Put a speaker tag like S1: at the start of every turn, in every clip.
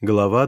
S1: Глава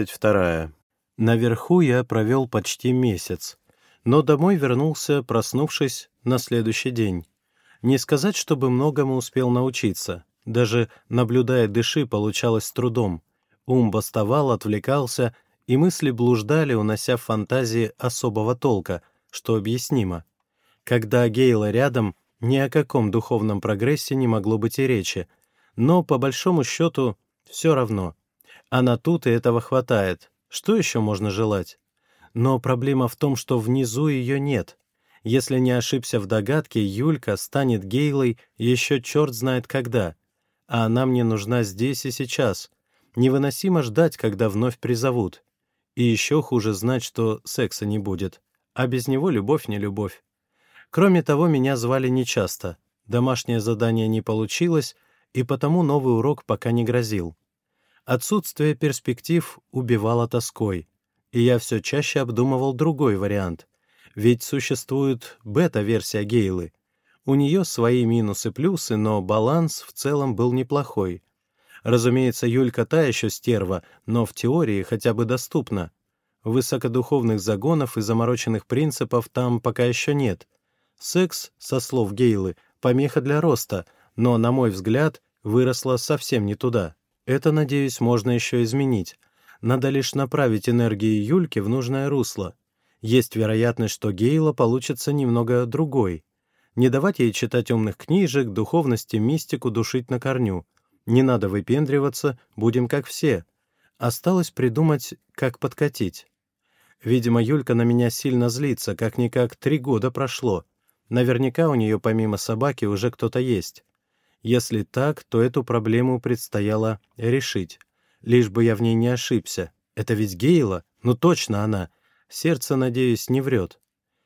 S1: 22. Наверху я провел почти месяц, но домой вернулся, проснувшись на следующий день. Не сказать, чтобы многому успел научиться. Даже наблюдая дыши, получалось с трудом. Ум бастовал, отвлекался, и мысли блуждали, унося в фантазии особого толка, что объяснимо. Когда Гейла рядом, ни о каком духовном прогрессе не могло быть и речи, но, по большому счету, все равно. Она тут, и этого хватает. Что еще можно желать? Но проблема в том, что внизу ее нет. Если не ошибся в догадке, Юлька станет Гейлой еще черт знает когда. А она мне нужна здесь и сейчас. Невыносимо ждать, когда вновь призовут. И еще хуже знать, что секса не будет. А без него любовь не любовь. Кроме того, меня звали нечасто. Домашнее задание не получилось, и потому новый урок пока не грозил. Отсутствие перспектив убивало тоской, и я все чаще обдумывал другой вариант. Ведь существует бета-версия Гейлы. У нее свои минусы-плюсы, но баланс в целом был неплохой. Разумеется, Юлька та еще стерва, но в теории хотя бы доступна. Высокодуховных загонов и замороченных принципов там пока еще нет. Секс, со слов Гейлы, помеха для роста, но, на мой взгляд, выросла совсем не туда. Это, надеюсь, можно еще изменить. Надо лишь направить энергии Юльки в нужное русло. Есть вероятность, что Гейла получится немного другой. Не давать ей читать умных книжек, духовности, мистику душить на корню. Не надо выпендриваться, будем как все. Осталось придумать, как подкатить. Видимо, Юлька на меня сильно злится, как-никак 3 года прошло. Наверняка у нее помимо собаки уже кто-то есть. Если так, то эту проблему предстояло решить. Лишь бы я в ней не ошибся. Это ведь Гейла? Ну точно она. Сердце, надеюсь, не врет.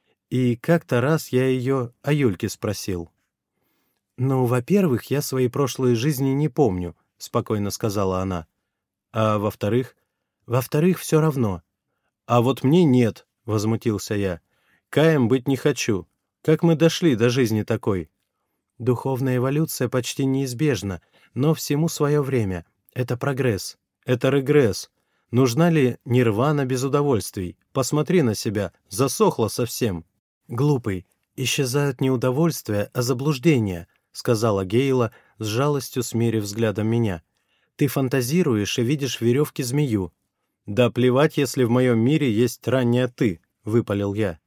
S1: И как-то раз я ее о Юльке спросил. «Ну, во-первых, я свои прошлые жизни не помню», — спокойно сказала она. «А во-вторых?» «Во-вторых, все равно». «А вот мне нет», — возмутился я. «Каем быть не хочу. Как мы дошли до жизни такой?» Духовная эволюция почти неизбежна, но всему свое время. Это прогресс. Это регресс. Нужна ли нирвана без удовольствий? Посмотри на себя. Засохла совсем. Глупый. Исчезают не удовольствия, а заблуждения, сказала Гейла, с жалостью смерив взглядом меня. Ты фантазируешь и видишь в веревке змею. Да плевать, если в моем мире есть ранняя ты, выпалил я.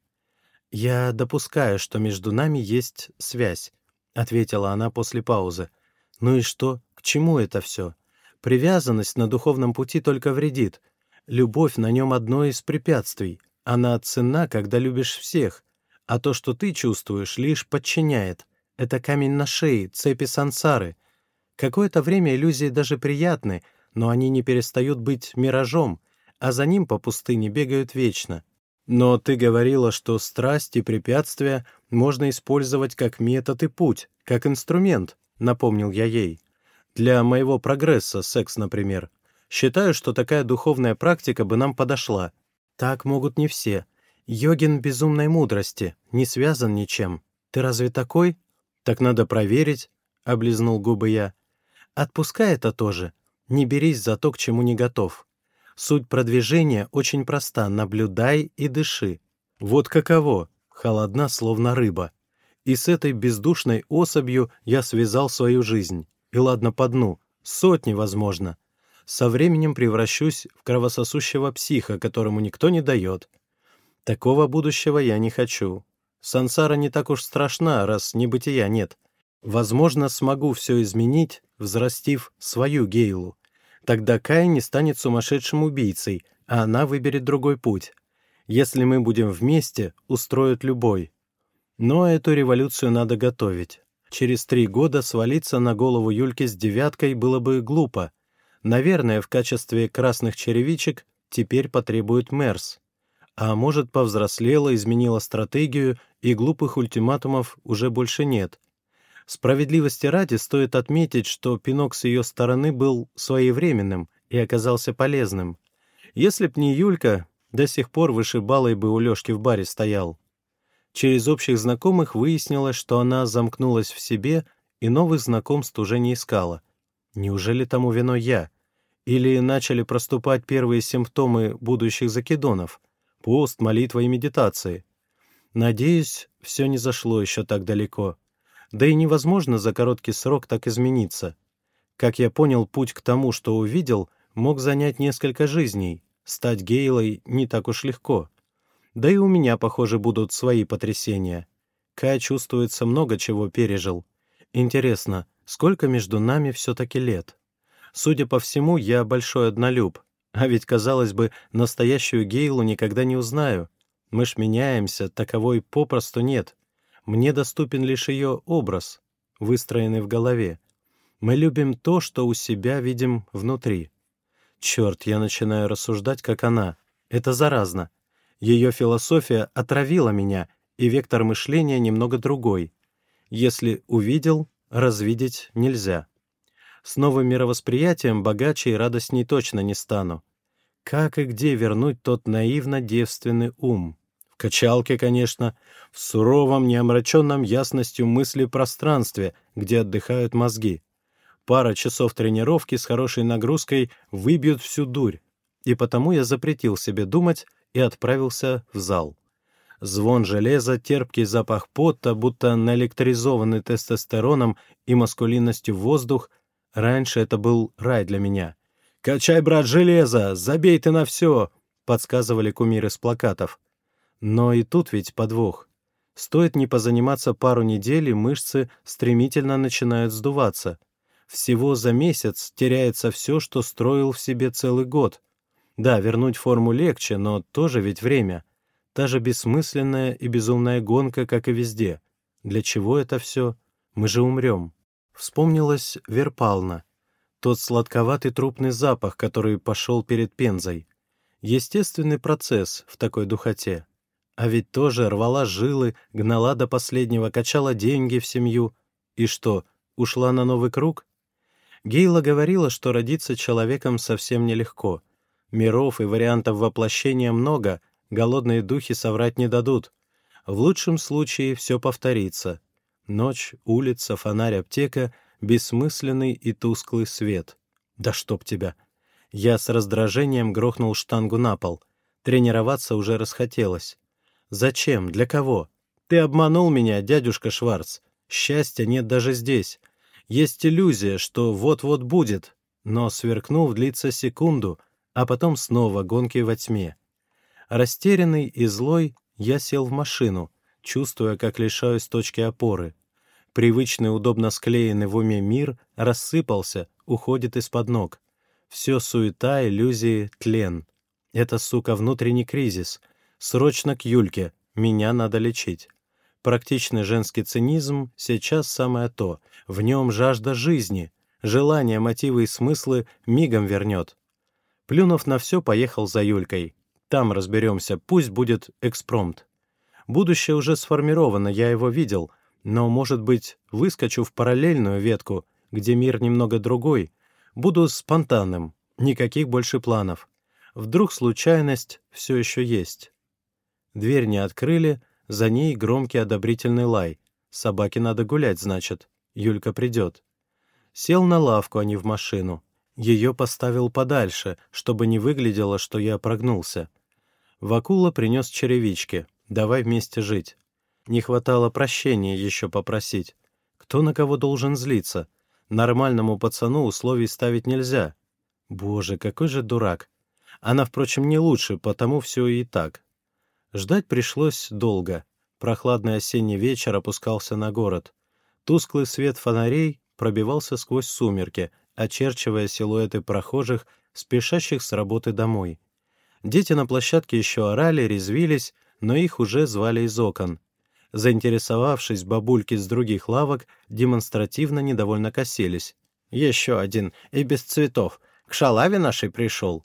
S1: Я допускаю, что между нами есть связь. — ответила она после паузы. «Ну и что? К чему это все? Привязанность на духовном пути только вредит. Любовь на нем одно из препятствий. Она ценна, когда любишь всех. А то, что ты чувствуешь, лишь подчиняет. Это камень на шее, цепи сансары. Какое-то время иллюзии даже приятны, но они не перестают быть миражом, а за ним по пустыне бегают вечно. Но ты говорила, что страсть и препятствия можно использовать как метод и путь, как инструмент, напомнил я ей. Для моего прогресса, секс, например. Считаю, что такая духовная практика бы нам подошла. Так могут не все. Йогин безумной мудрости, не связан ничем. Ты разве такой? Так надо проверить, облизнул губы я. Отпускай это тоже. Не берись за то, к чему не готов. Суть продвижения очень проста — наблюдай и дыши. Вот каково, холодна, словно рыба. И с этой бездушной особью я связал свою жизнь. И ладно по дну, сотни, возможно. Со временем превращусь в кровососущего психа, которому никто не дает. Такого будущего я не хочу. Сансара не так уж страшна, раз небытия нет. Возможно, смогу все изменить, взрастив свою Гейлу. Тогда Кай не станет сумасшедшим убийцей, а она выберет другой путь. Если мы будем вместе, устроят любой. Но эту революцию надо готовить. Через 3 года свалиться на голову Юльки с 9 было бы глупо. Наверное, в качестве красных черевичек теперь потребует Мерс. А может, повзрослела, изменила стратегию, и глупых ультиматумов уже больше нет. Справедливости ради стоит отметить, что пинок с ее стороны был своевременным и оказался полезным. Если б не Юлька, до сих пор вышибалой бы у Лешки в баре стоял. Через общих знакомых выяснилось, что она замкнулась в себе и новых знакомств уже не искала. Неужели тому виной я? Или начали проступать первые симптомы будущих закидонов? Пост, молитва и медитации. Надеюсь, все не зашло еще так далеко. Да и невозможно за короткий срок так измениться. Как я понял, путь к тому, что увидел, мог занять несколько жизней. Стать Гейлой не так уж легко. Да и у меня, похоже, будут свои потрясения. Кай, чувствуется, много чего пережил. Интересно, сколько между нами все-таки лет? Судя по всему, я большой однолюб. А ведь, казалось бы, настоящую Гейлу никогда не узнаю. Мы ж меняемся, таковой попросту нет. Мне доступен лишь ее образ, выстроенный в голове. Мы любим то, что у себя видим внутри. Черт, я начинаю рассуждать, как она. Это заразно. Ее философия отравила меня, и вектор мышления немного другой. Если увидел, развидеть нельзя. С новым мировосприятием богаче и радостней точно не стану. Как и где вернуть тот наивно-девственный ум? В качалке, конечно, в суровом, неомраченном ясностью мысли пространстве, где отдыхают мозги. Пара часов тренировки с хорошей нагрузкой выбьют всю дурь. И потому я запретил себе думать и отправился в зал. Звон железа, терпкий запах пота, будто наэлектризованный тестостероном и маскулинностью воздух. Раньше это был рай для меня. «Качай, брат, железо! Забей ты на все!» — подсказывали кумиры с плакатов. Но и тут ведь подвох. Стоит не позаниматься пару недель, и мышцы стремительно начинают сдуваться. Всего за месяц теряется все, что строил в себе целый год. Да, вернуть форму легче, но тоже ведь время. Та же бессмысленная и безумная гонка, как и везде. Для чего это все? Мы же умрем. Вспомнилась Верпална. Тот сладковатый трупный запах, который пошел перед Пензой. Естественный процесс в такой духоте. А ведь тоже рвала жилы, гнала до последнего, качала деньги в семью. И что, ушла на новый круг? Гейла говорила, что родиться человеком совсем нелегко. Миров и вариантов воплощения много, голодные духи соврать не дадут. В лучшем случае все повторится. Ночь, улица, фонарь, аптека, бессмысленный и тусклый свет. Да чтоб тебя! Я с раздражением грохнул штангу на пол. Тренироваться уже расхотелось. Зачем? Для кого? Ты обманул меня, дядюшка Шварц. Счастья нет даже здесь. Есть иллюзия, что вот-вот будет, но, сверкнув, длится секунду, а потом снова гонки во тьме. Растерянный и злой, я сел в машину, чувствуя, как лишаюсь точки опоры. Привычный, удобно склеенный в уме мир рассыпался, уходит из-под ног. Все суета, иллюзии, тлен. Это, сука, внутренний кризис. Срочно к Юльке, меня надо лечить. Практичный женский цинизм сейчас самое то. В нем жажда жизни. Желания, мотивы и смыслы мигом вернет. Плюнув на все, поехал за Юлькой. Там разберемся, пусть будет экспромт. Будущее уже сформировано, я его видел, но, может быть, выскочу в параллельную ветку, где мир немного другой. Буду спонтанным, никаких больше планов. Вдруг случайность все еще есть. Дверь не открыли, за ней громкий одобрительный лай. Собаке надо гулять, значит. Юлька придет. Сел на лавку, а не в машину. Ее поставил подальше, чтобы не выглядело, что я прогнулся. Вакула принес черевички. Давай вместе жить. Не хватало прощения еще попросить. Кто на кого должен злиться? Нормальному пацану условий ставить нельзя. Боже, какой же дурак. Она, впрочем, не лучше, потому все и так. Ждать пришлось долго. Прохладный осенний вечер опускался на город. Тусклый свет фонарей пробивался сквозь сумерки, очерчивая силуэты прохожих, спешащих с работы домой. Дети на площадке еще орали, резвились, но их уже звали из окон. Заинтересовавшись, бабульки с других лавок демонстративно недовольно косились. «Еще один, и без цветов. К шалаве нашей пришел».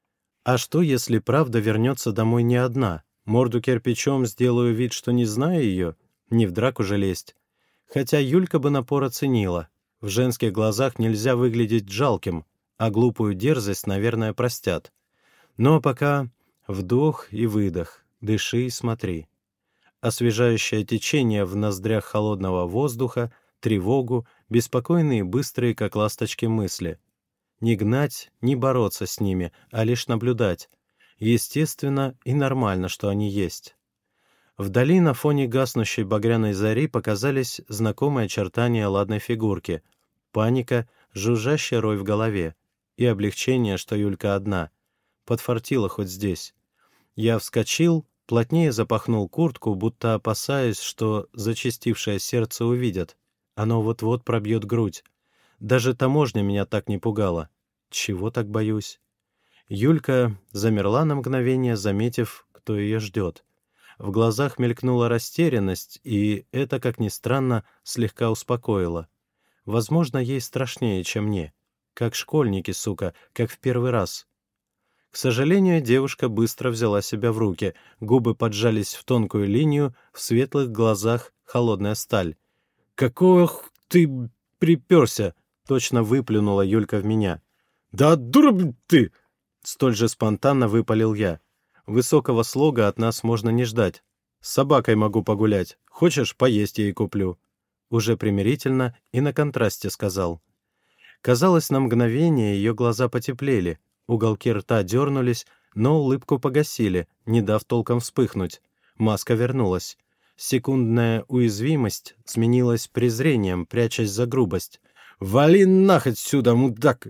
S1: А что, если правда вернется домой не одна? Морду кирпичом сделаю вид, что не знаю ее, не в драку же лезть. Хотя Юлька бы напор оценила. В женских глазах нельзя выглядеть жалким, а глупую дерзость, наверное, простят. Но пока вдох и выдох, дыши и смотри. Освежающее течение в ноздрях холодного воздуха, тревогу, беспокойные, быстрые, как ласточки, мысли. Не гнать, не бороться с ними, а лишь наблюдать. Естественно и нормально, что они есть. Вдали на фоне гаснущей багряной зари показались знакомые очертания ладной фигурки. Паника, жужжащий рой в голове. И облегчение, что Юлька одна. Подфартила хоть здесь. Я вскочил, плотнее запахнул куртку, будто опасаясь, что зачастившее сердце увидят. Оно вот-вот пробьет грудь. Даже таможня меня так не пугала. Чего так боюсь? Юлька замерла на мгновение, заметив, кто ее ждет. В глазах мелькнула растерянность, и это, как ни странно, слегка успокоило. Возможно, ей страшнее, чем мне. Как школьники, сука, как в первый раз. К сожалению, девушка быстро взяла себя в руки, губы поджались в тонкую линию, в светлых глазах холодная сталь. «Какого ты приперся?» — точно выплюнула Юлька в меня. «Да дура ты!» — столь же спонтанно выпалил я. «Высокого слога от нас можно не ждать. С собакой могу погулять. Хочешь, поесть ей куплю». Уже примирительно и на контрасте сказал. Казалось, на мгновение ее глаза потеплели, уголки рта дернулись, но улыбку погасили, не дав толком вспыхнуть. Маска вернулась. Секундная уязвимость сменилась презрением, прячась за грубость. «Вали нахоть сюда, мудак!»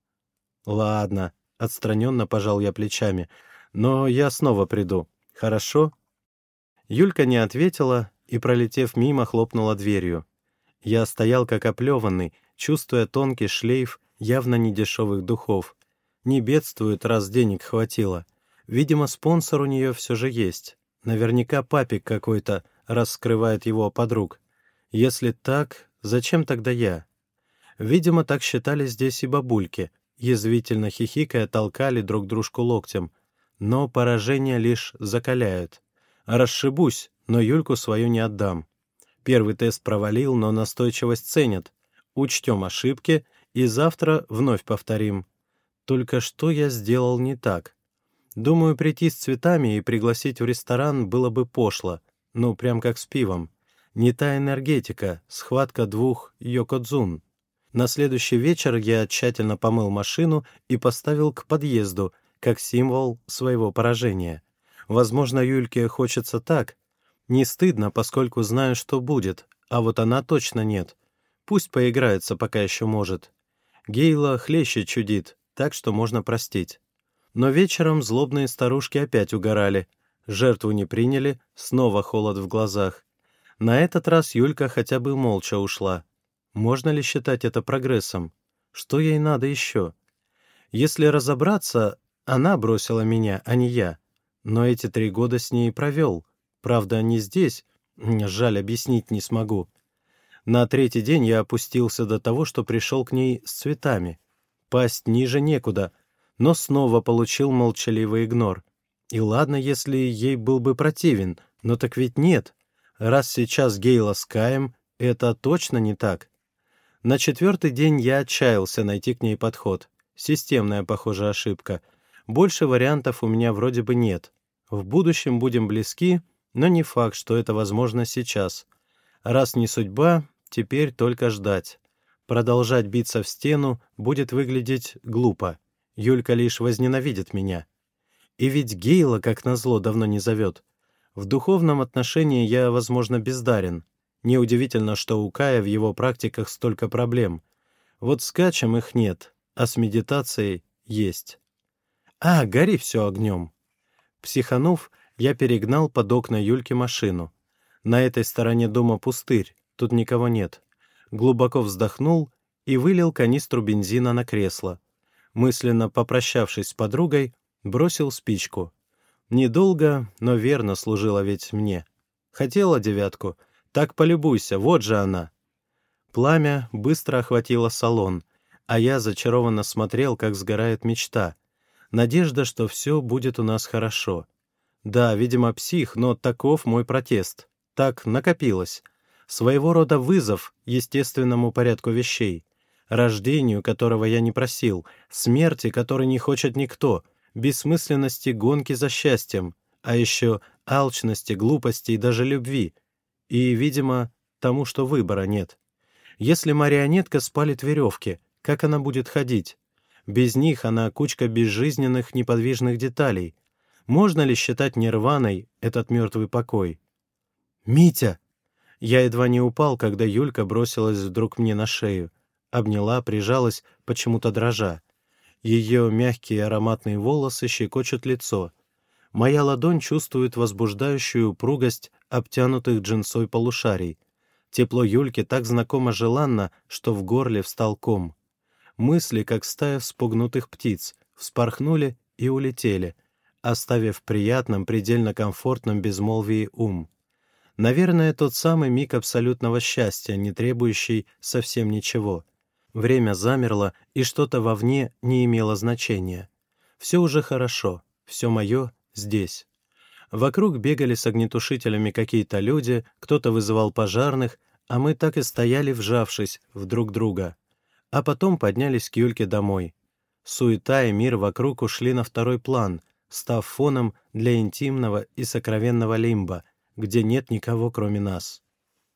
S1: «Ладно», — отстраненно пожал я плечами, — «но я снова приду. Хорошо?» Юлька не ответила и, пролетев мимо, хлопнула дверью. Я стоял как оплеванный, чувствуя тонкий шлейф явно недешевых духов. Не бедствует, раз денег хватило. Видимо, спонсор у нее все же есть. Наверняка папик какой-то, раз скрывает его подруг. Если так, зачем тогда я? Видимо, так считали здесь и бабульки. Язвительно хихикая, толкали друг дружку локтем. Но поражение лишь закаляет. Расшибусь, но Юльку свою не отдам. Первый тест провалил, но настойчивость ценят. Учтем ошибки и завтра вновь повторим. Только что я сделал не так? Думаю, прийти с цветами и пригласить в ресторан было бы пошло. Ну, прям как с пивом. Не та энергетика, схватка двух йокодзун. На следующий вечер я тщательно помыл машину и поставил к подъезду, как символ своего поражения. Возможно, Юльке хочется так. Не стыдно, поскольку знаю, что будет, а вот она точно нет. Пусть поиграется, пока еще может. Гейла хлеще чудит, так что можно простить. Но вечером злобные старушки опять угорали. Жертву не приняли, снова холод в глазах. На этот раз Юлька хотя бы молча ушла. Можно ли считать это прогрессом? Что ей надо еще? Если разобраться, она бросила меня, а не я. Но эти 3 года с ней провел. Правда, не здесь. Жаль, объяснить не смогу. На 3-й день я опустился до того, что пришел к ней с цветами. Пасть ниже некуда, но снова получил молчаливый игнор. И ладно, если ей был бы противен, но так ведь нет. Раз сейчас Гейла с Каем, это точно не так. На 4-й день я отчаялся найти к ней подход. Системная, похоже, ошибка. Больше вариантов у меня вроде бы нет. В будущем будем близки, но не факт, что это возможно сейчас. Раз не судьба, теперь только ждать. Продолжать биться в стену будет выглядеть глупо. Юлька лишь возненавидит меня. И ведь Гейла, как назло, давно не зовет. В духовном отношении я, возможно, бездарен. Неудивительно, что у Кая в его практиках столько проблем. Вот с качем их нет, а с медитацией есть. Гори все огнем. Психанув, я перегнал под окна Юльки машину. На этой стороне дома пустырь, тут никого нет. Глубоко вздохнул и вылил канистру бензина на кресло. Мысленно попрощавшись с подругой, бросил спичку. Недолго, но верно служила ведь мне. Хотела 9, так полюбуйся, вот же она. Пламя быстро охватило салон, а я зачарованно смотрел, как сгорает мечта. Надежда, что все будет у нас хорошо. Да, видимо, псих, но таков мой протест. Так накопилось. Своего рода вызов естественному порядку вещей. Рождению, которого я не просил, смерти, которой не хочет никто, бессмысленности гонки за счастьем, а еще алчности, глупости и даже любви. И, видимо, тому, что выбора нет. Если марионетка спалит веревки, как она будет ходить? Без них она кучка безжизненных неподвижных деталей. Можно ли считать нирваной этот мертвый покой? «Митя!» Я едва не упал, когда Юлька бросилась вдруг мне на шею. Обняла, прижалась, почему-то дрожа. Ее мягкие ароматные волосы щекочут лицо. Моя ладонь чувствует возбуждающую упругость обтянутых джинсой полушарий. Тепло Юльки так знакомо желанно, что в горле встал ком. Мысли, как стая вспугнутых птиц, вспорхнули и улетели, оставив в приятном, предельно комфортном безмолвии ум. Наверное, тот самый миг абсолютного счастья, не требующий совсем ничего. Время замерло, и что-то вовне не имело значения. Все уже хорошо, все мое здесь. Вокруг бегали с огнетушителями какие-то люди, кто-то вызывал пожарных, а мы так и стояли, вжавшись в друг друга. А потом поднялись к Юльке домой. Суета и мир вокруг ушли на второй план, став фоном для интимного и сокровенного лимба, где нет никого, кроме нас.